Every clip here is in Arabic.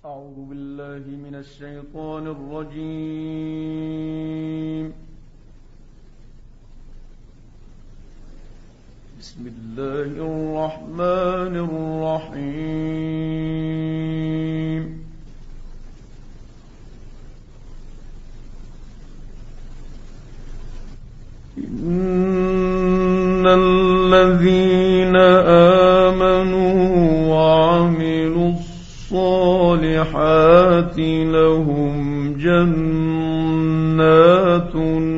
أعوذ بالله من الشيطان الرجيم. بسم الله الرحمن الرحيم. إن الذين آمنوا وعملوا الصالحات لهم جنات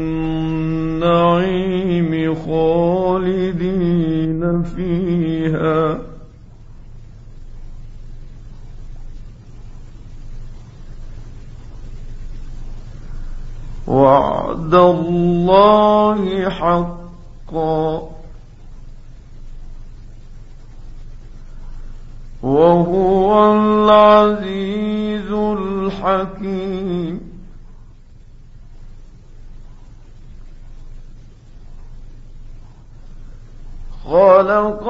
النعيم خالدين فيها وعد الله حقا وهو العزيز الحكيم. خلق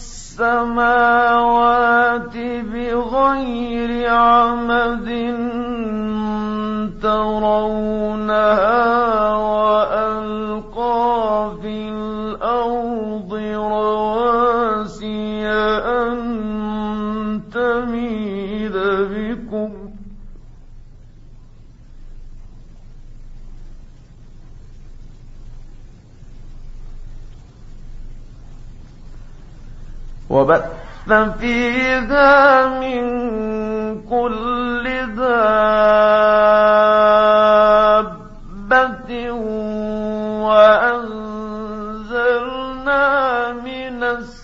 السماوات بغير عمد ترونها وألقى في الأرض رواسي أن تميد بكم وبث فيها من كل دابة وأنزلنا من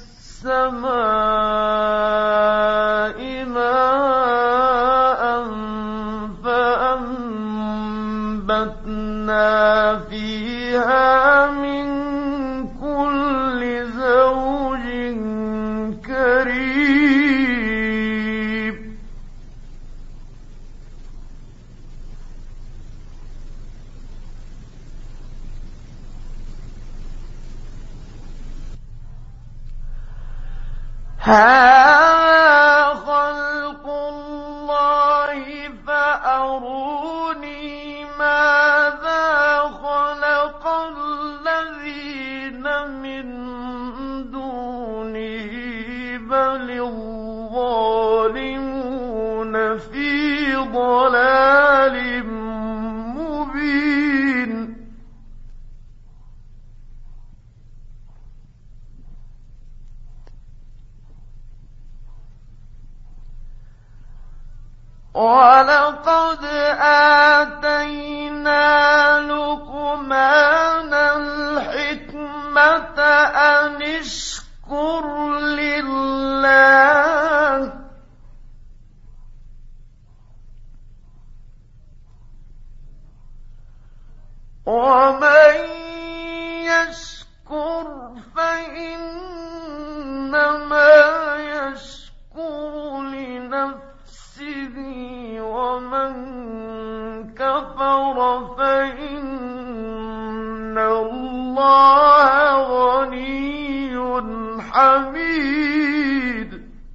السماء ماء فأنبتنا فيها من كل زوج كريم. هذا خلق الله فأروني ماذا خلق الذين من دونه بل الظالمون في ضلال مبين. وَلَقَدْ آتَيْنَا لُقْمَانَ الْحِكْمَةَ أَنِ اشْكُرْ لِلَّهِ وَمَن يَشْكُرْ فَإِنَّمَا يَشْكُرُ لِنَفْسِهِ وَمَن كَفَرَ فَإِنَّ اللَّهَ غَنِيٌّ حَمِيدٌ.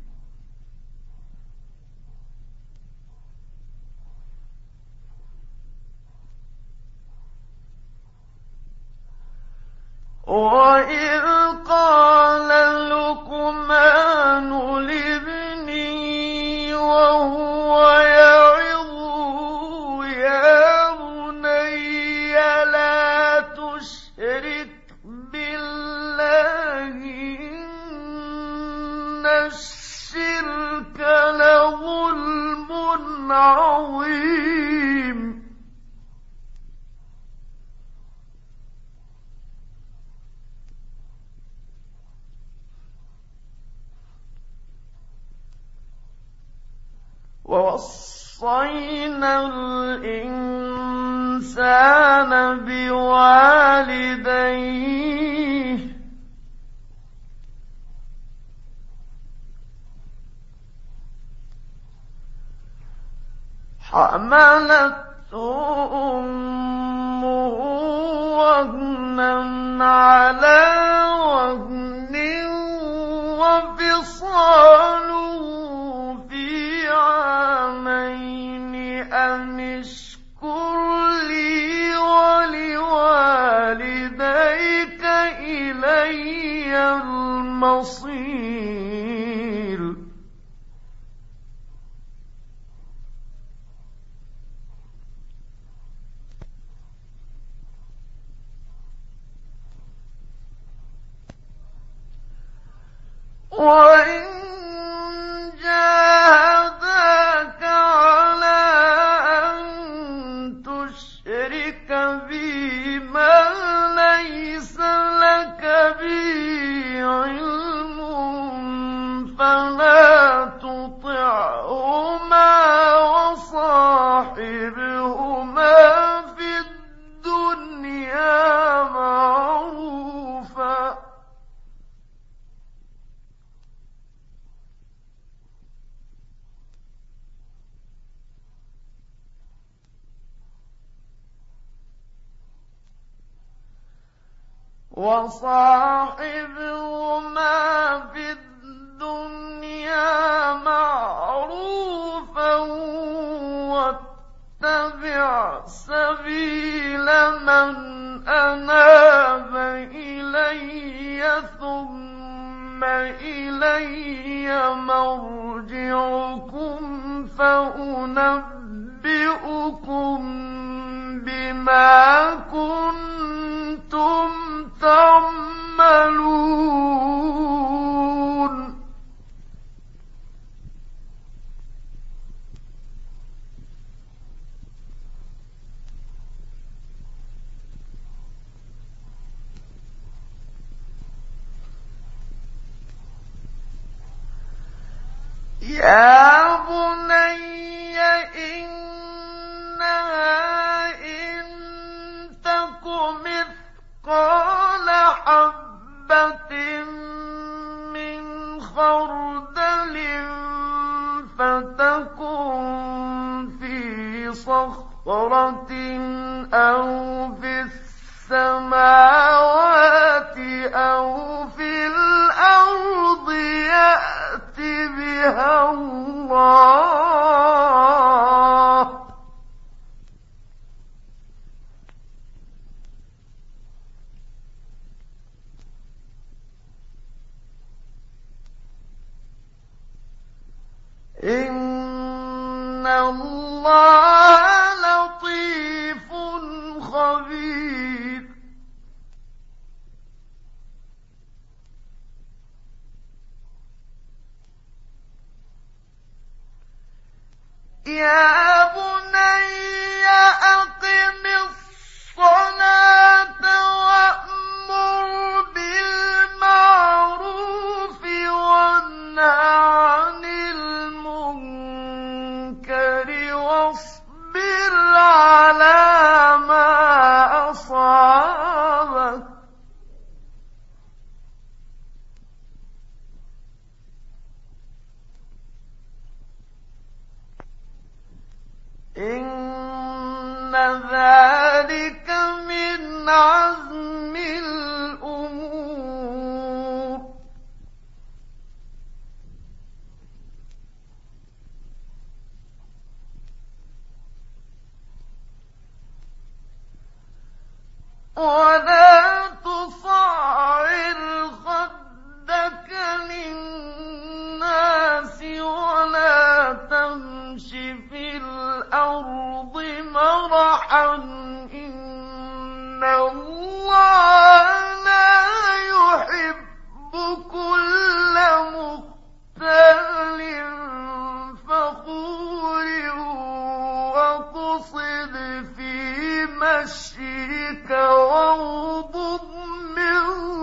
وَإِذْ قَالَ لُقْمَانُ لِابْنِهِ وَهُوَ يَعِظُهُ يَا بُنَيَّ لَا تُشْرِكْ بِاللَّهِ إِنَّ الشِّرْكَ لَظُلْمٌ عَظِيمٌ. وَوَصَّيْنَا الْإِنسَانَ بِوَالِدَيْهِ حَمَلَتْهُ أُمُّهُ وَهْنًا عَلَى وَهْنٍ وَفِصَالُهُ في عامين وإن جاهداك على أن تشرك بي ما ليس لك به علم فلا تطعهما وصاحبهما في الدنيا معروفا واتبع سبيل من أناب إلي ثم إلي مرجعكم فأنبئكم بما كنتم تعملون يا بني إنها إن تك مثقال حبة من خردل فتكن في صخرة أو في السماوات أو في الأرض يأت بها الله إن الله لطيف خبير يا بني أقم الصلاة وأمر بالمعروف وانه عن المنكر واصبر على ما أصابك إن ذلك من عزم الأمور ولا تصعر خدك للناس ولا تمش في الأرض مرحا إن الله لا يحب كل مختال فخور واقصد في مشيك واغضض من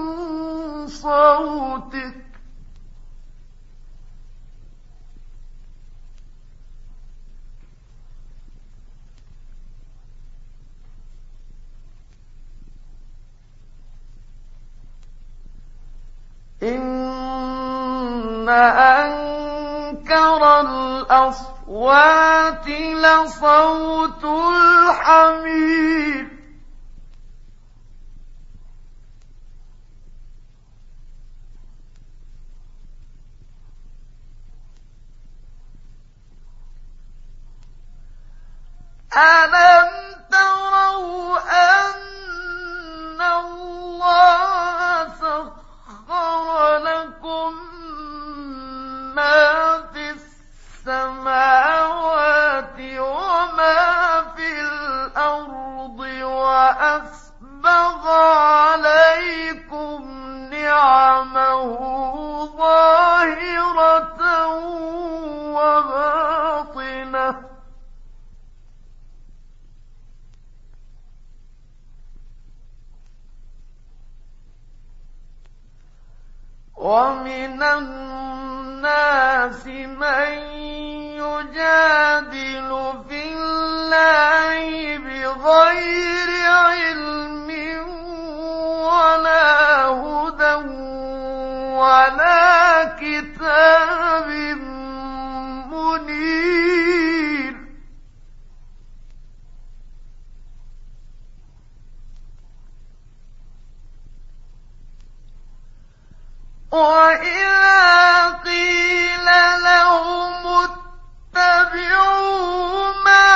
صوتك إن أنكر الأصوات لصوت الحمير ألم تروا أن الله سخر لكم ما في السماوات وما في الأرض وأسبغ عليكم نعمه ظاهرة ومن الناس من يجادل في الله بغير علم ولا هدى ولا كتاب منير. وإذا قيل لهم اتبعوا ما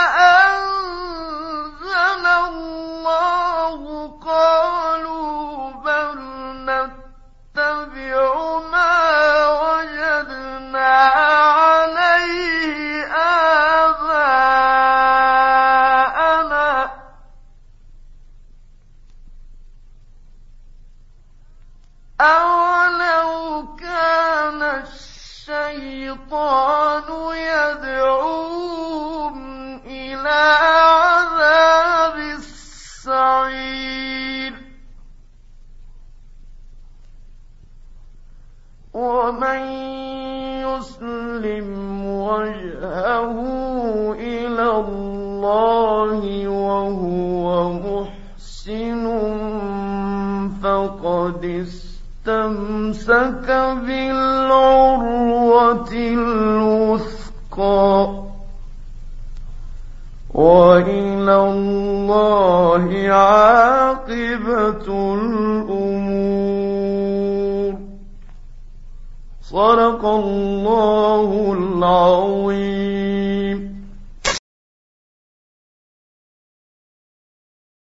أنزل الله قالوا بل نتبع ما وجدنا عليه آباءنا أولو كان الشيطان يدعوهم إلى عذاب السعير. ومن يسلم وجهه إلى الله وهو محسن فقد استمسك بالعروة الوثقى وإلى الله عاقبة الأمور. صدق الله العظيم.